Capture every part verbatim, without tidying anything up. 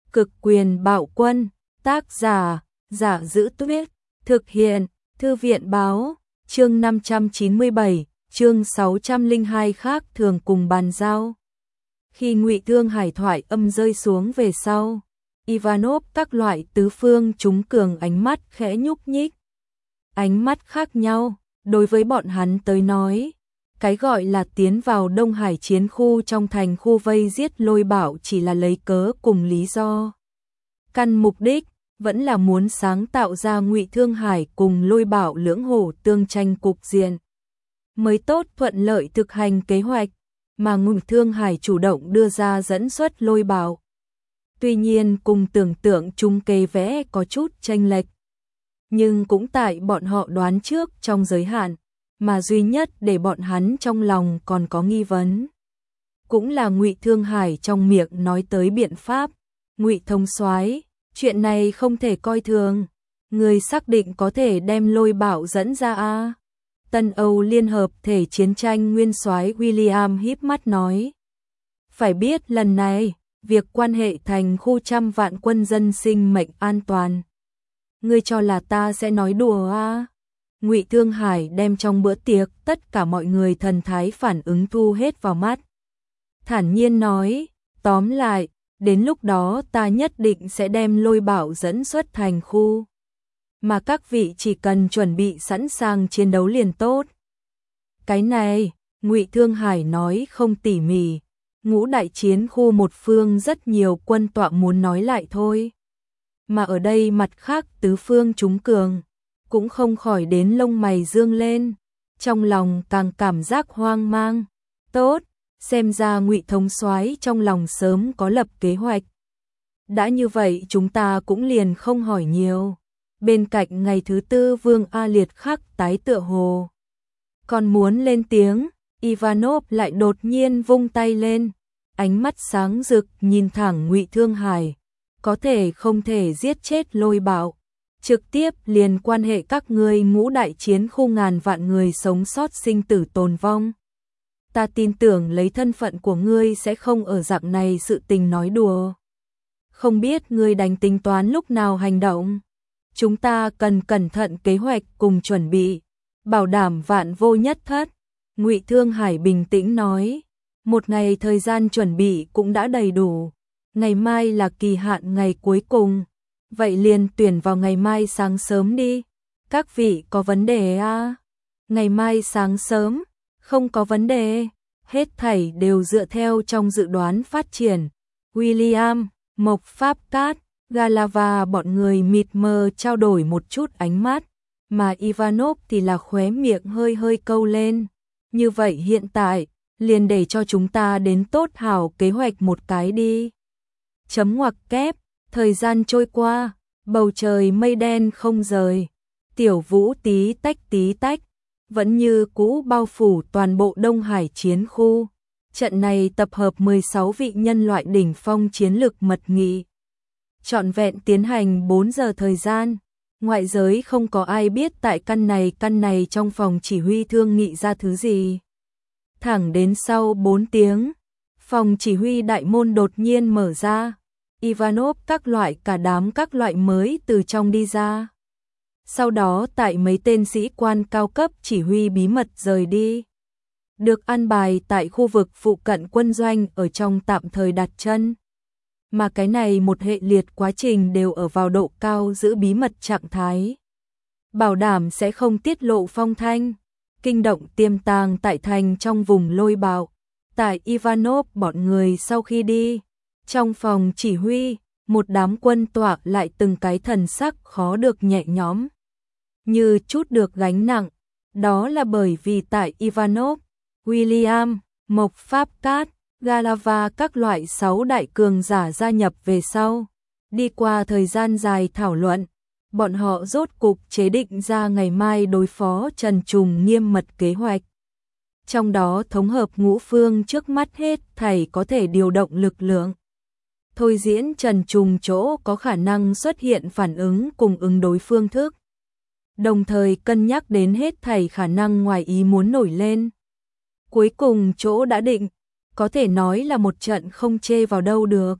Cực quyền bạo quân, tác giả, Giả Giữ Tuyết, thực hiện, Thư viện báo, chương năm trăm chín mươi bảy, chương sáu trăm lẻ hai khác thường cùng bàn giao. Khi Ngụy Thương Hải thoại âm rơi xuống về sau, Ivanov các loại tứ phương chúng cường ánh mắt khẽ nhúc nhích. Ánh mắt khác nhau, đối với bọn hắn tới nói, cái gọi là tiến vào Đông Hải chiến khu trong thành khu vây giết Lôi Bảo chỉ là lấy cớ cùng lý do. Căn mục đích vẫn là muốn sáng tạo ra Ngụy Thương Hải cùng Lôi Bảo lưỡng hổ tương tranh cục diện, mới tốt thuận lợi thực hành kế hoạch mà Ngụy Thương Hải chủ động đưa ra dẫn xuất Lôi Bảo. Tuy nhiên cùng tưởng tượng chung kê vẽ có chút chênh lệch, nhưng cũng tại bọn họ đoán trước trong giới hạn, mà duy nhất để bọn hắn trong lòng còn có nghi vấn, cũng là Ngụy Thương Hải trong miệng nói tới biện pháp. Ngụy Thống soái, chuyện này không thể coi thường, người xác định có thể đem Lôi Bảo dẫn ra a? À? Tân Âu Liên hợp thể chiến tranh nguyên soái William híp mắt nói. Phải biết lần này, việc quan hệ thành khu trăm vạn quân dân sinh mệnh an toàn. Ngươi cho là ta sẽ nói đùa à? Ngụy Thương Hải đem trong bữa tiệc tất cả mọi người thần thái phản ứng thu hết vào mắt. Thản nhiên nói, tóm lại, đến lúc đó ta nhất định sẽ đem Lôi Bảo dẫn xuất thành khu. Mà các vị chỉ cần chuẩn bị sẵn sàng chiến đấu liền tốt. Cái này, Ngụy Thương Hải nói không tỉ mỉ, ngũ đại chiến khu một phương rất nhiều quân tọa muốn nói lại thôi. Mà ở đây mặt khác tứ phương chúng cường, cũng không khỏi đến lông mày dương lên, trong lòng càng cảm giác hoang mang. Tốt, xem ra Ngụy Thống soái trong lòng sớm có lập kế hoạch. Đã như vậy chúng ta cũng liền không hỏi nhiều. Bên cạnh ngày thứ tư Vương A Liệt khắc tái tựa hồ còn muốn lên tiếng, Ivanov lại đột nhiên vung tay lên, ánh mắt sáng rực nhìn thẳng Ngụy Thương Hải, có thể không thể giết chết Lôi Bảo, trực tiếp liền quan hệ các ngươi ngũ đại chiến khu ngàn vạn người sống sót sinh tử tồn vong. Ta tin tưởng lấy thân phận của ngươi sẽ không ở dạng này sự tình nói đùa. Không biết ngươi đánh tính toán lúc nào hành động. Chúng ta cần cẩn thận kế hoạch cùng chuẩn bị, bảo đảm vạn vô nhất thất. Ngụy Thương Hải bình tĩnh nói, một ngày thời gian chuẩn bị cũng đã đầy đủ. Ngày mai là kỳ hạn ngày cuối cùng, vậy liền tuyển vào ngày mai sáng sớm đi. Các vị có vấn đề à? Ngày mai sáng sớm, không có vấn đề, hết thảy đều dựa theo trong dự đoán phát triển. William, Mộc Pháp Cát, Galava bọn người mịt mờ trao đổi một chút ánh mắt, mà Ivanov thì là khóe miệng hơi hơi câu lên. Như vậy hiện tại, liền để cho chúng ta đến tốt hảo kế hoạch một cái đi. Chấm ngoặc kép, thời gian trôi qua, bầu trời mây đen không rời, tiểu vũ tí tách tí tách, vẫn như cũ bao phủ toàn bộ Đông Hải chiến khu. Trận này tập hợp mười sáu vị nhân loại đỉnh phong chiến lực mật nghị. Trọn vẹn tiến hành bốn giờ thời gian, ngoại giới không có ai biết tại căn này căn này trong phòng chỉ huy thương nghị ra thứ gì. Thẳng đến sau bốn tiếng, phòng chỉ huy đại môn đột nhiên mở ra, Ivanov các loại cả đám các loại mới từ trong đi ra. Sau đó tại mấy tên sĩ quan cao cấp chỉ huy bí mật rời đi. Được an bài tại khu vực phụ cận quân doanh ở trong tạm thời đặt chân. Mà cái này một hệ liệt quá trình đều ở vào độ cao giữ bí mật trạng thái. Bảo đảm sẽ không tiết lộ phong thanh, kinh động tiềm tàng tại thành trong vùng Lôi Bảo. Tại Ivanov bọn người sau khi đi, trong phòng chỉ huy, một đám quân tọa lại từng cái thần sắc khó được nhẹ nhõm, như chút được gánh nặng. Đó là bởi vì tại Ivanov, William, Mộc Pháp Cát, Galava các loại sáu đại cường giả gia nhập về sau. Đi qua thời gian dài thảo luận, bọn họ rốt cục chế định ra ngày mai đối phó Trần Trùng nghiêm mật kế hoạch. Trong đó thống hợp ngũ phương trước mắt hết thảy có thể điều động lực lượng. Thôi diễn Trần Trùng chỗ có khả năng xuất hiện phản ứng cùng ứng đối phương thức. Đồng thời cân nhắc đến hết thảy khả năng ngoài ý muốn nổi lên. Cuối cùng chỗ đã định, có thể nói là một trận không chê vào đâu được.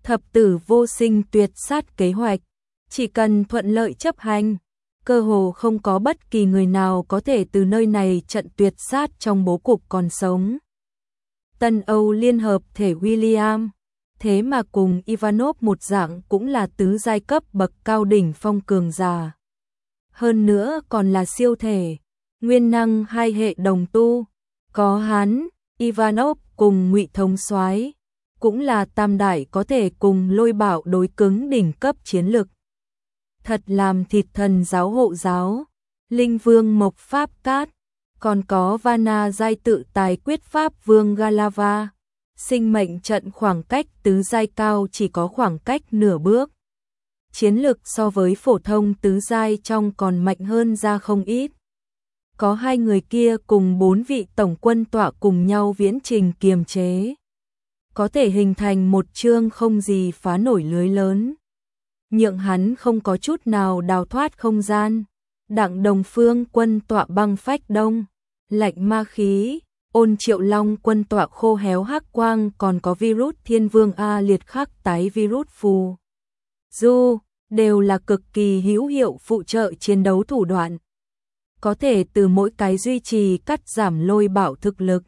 thập tử vô sinh tuyệt sát kế hoạch, chỉ cần thuận lợi chấp hành, cơ hồ không có bất kỳ người nào có thể từ nơi này trận tuyệt sát trong bố cục còn sống. Tân Âu Liên hợp thể William, thế mà cùng Ivanov một dạng cũng là tứ giai cấp bậc cao đỉnh phong cường giả. Hơn nữa còn là siêu thể, nguyên năng hai hệ đồng tu, có hắn, Ivanov cùng Ngụy Thống Soái, cũng là tam đại có thể cùng Lôi Bảo đối cứng đỉnh cấp chiến lực. Thật làm thịt thần giáo hộ giáo, Linh Vương Mộc Pháp Cát, còn có Vana giai tự tài quyết pháp Vương Galava. Sinh mệnh trận khoảng cách tứ giai cao chỉ có khoảng cách nửa bước. Chiến lực so với phổ thông tứ giai trong còn mạnh hơn ra không ít. Có hai người kia cùng bốn vị tổng quân tọa cùng nhau viễn trình kiềm chế, có thể hình thành một chương không gì phá nổi lưới lớn, nhượng hắn không có chút nào đào thoát không gian. Đặng Đồng Phương quân tọa băng phách đông, lạnh ma khí, Ôn Triệu Long quân tọa khô héo hắc quang, còn có virus Thiên Vương A liệt khắc tái virus phù du, đều là cực kỳ hữu hiệu phụ trợ chiến đấu thủ đoạn, có thể từ mỗi cái duy trì cắt giảm Lôi Bảo thực lực.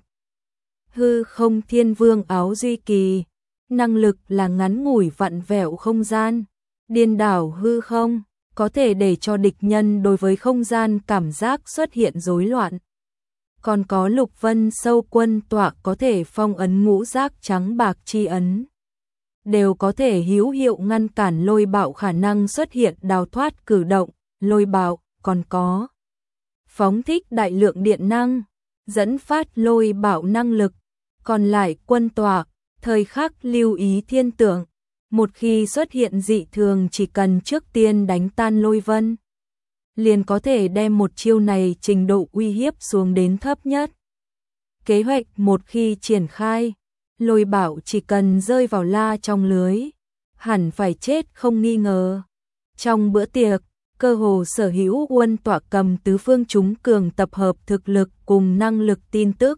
Hư không Thiên Vương áo duy kỳ, năng lực là ngắn ngủi vặn vẹo không gian, điên đảo hư không, có thể để cho địch nhân đối với không gian cảm giác xuất hiện rối loạn. Còn có Lục Vân Sâu quân tọa có thể phong ấn ngũ giác trắng bạc chi ấn, đều có thể hữu hiệu ngăn cản Lôi Bạo khả năng xuất hiện đào thoát cử động. Lôi Bạo còn có phóng thích đại lượng điện năng, dẫn phát Lôi Bạo năng lực. Còn lại quân tọa, thời khắc lưu ý thiên tượng, một khi xuất hiện dị thường chỉ cần trước tiên đánh tan Lôi Vân, liền có thể đem một chiêu này trình độ uy hiếp xuống đến thấp nhất. Kế hoạch một khi triển khai, Lôi Bảo chỉ cần rơi vào la trong lưới, hẳn phải chết không nghi ngờ. Trong bữa tiệc, cơ hồ sở hữu quân tọa cầm tứ phương chúng cường tập hợp thực lực cùng năng lực tin tức.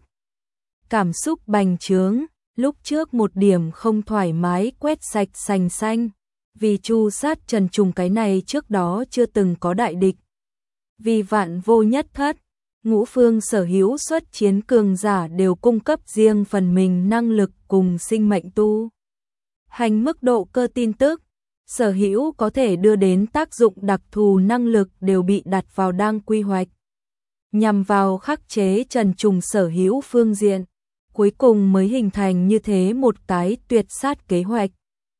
Cảm xúc bành trướng, lúc trước một điểm không thoải mái quét sạch sành xanh, vì tru sát Trần Trùng cái này trước đó chưa từng có đại địch. Vì vạn vô nhất thất, ngũ phương sở hữu xuất chiến cường giả đều cung cấp riêng phần mình năng lực cùng sinh mệnh tu hành mức độ cơ tin tức, sở hữu có thể đưa đến tác dụng đặc thù năng lực đều bị đặt vào đang quy hoạch, nhằm vào khắc chế Trần Trùng sở hữu phương diện, cuối cùng mới hình thành như thế một cái tuyệt sát kế hoạch.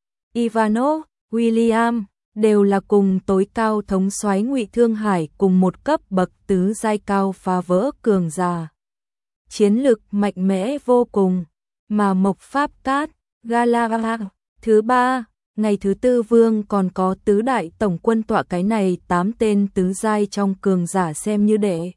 Ivanov, William đều là cùng tối cao thống soái Ngụy Thương Hải cùng một cấp bậc tứ giai cao phá vỡ cường giả, chiến lực mạnh mẽ vô cùng. Mà Mộc Pháp Cát, Galava, thứ ba, ngày thứ tư vương còn có tứ đại tổng quân tọa, cái này tám tên tứ giai trong cường giả xem như đệ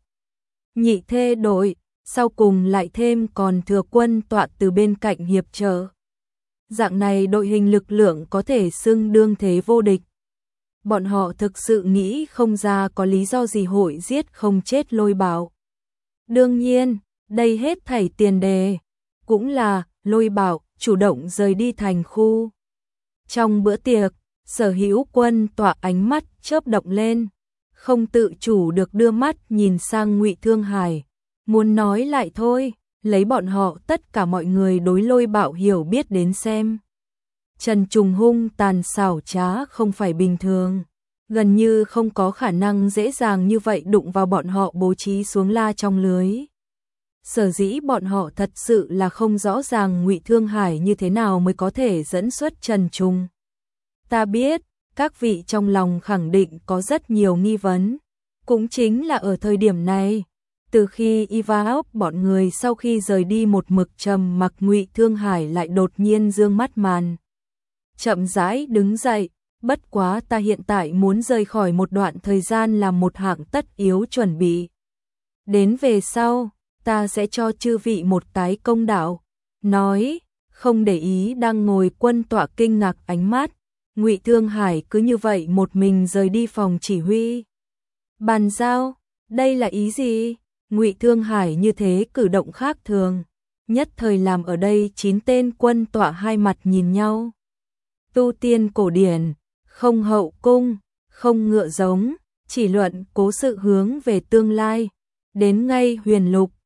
nhị thê đội, sau cùng lại thêm còn thừa quân tọa từ bên cạnh hiệp trợ. Dạng này đội hình lực lượng có thể xưng đương thế vô địch. Bọn họ thực sự nghĩ không ra có lý do gì hội giết không chết Lôi Bảo. Đương nhiên, đây hết thảy tiền đề cũng là Lôi Bảo chủ động rời đi thành khu. Trong bữa tiệc, sở hữu quân tọa ánh mắt chớp động lên, không tự chủ được đưa mắt nhìn sang Ngụy Thương Hải, muốn nói lại thôi, lấy bọn họ tất cả mọi người đối Lôi Bảo hiểu biết đến xem. Trần Trùng hung tàn xảo trá không phải bình thường, gần như không có khả năng dễ dàng như vậy đụng vào bọn họ bố trí xuống la trong lưới. Sở dĩ bọn họ thật sự là không rõ ràng Ngụy Thương Hải như thế nào mới có thể dẫn xuất Trần Trùng. Ta biết, các vị trong lòng khẳng định có rất nhiều nghi vấn, cũng chính là ở thời điểm này, từ khi Ivanov bọn người sau khi rời đi một mực trầm mặc, Ngụy Thương Hải lại đột nhiên dương mắt màn, chậm rãi đứng dậy. Bất quá ta hiện tại muốn rời khỏi một đoạn thời gian là một hạng tất yếu chuẩn bị. Đến về sau, ta sẽ cho chư vị một cái công đạo. Nói, không để ý đang ngồi quân tọa kinh ngạc ánh mắt, Ngụy Thương Hải cứ như vậy một mình rời đi phòng chỉ huy. Bàn giao, đây là ý gì? Ngụy Thương Hải như thế cử động khác thường, nhất thời làm ở đây chín tên quân tọa hai mặt nhìn nhau. tu tiên cổ điển, không hậu cung, không ngựa giống, chỉ luận cố sự hướng về tương lai. Đến ngay huyền lục,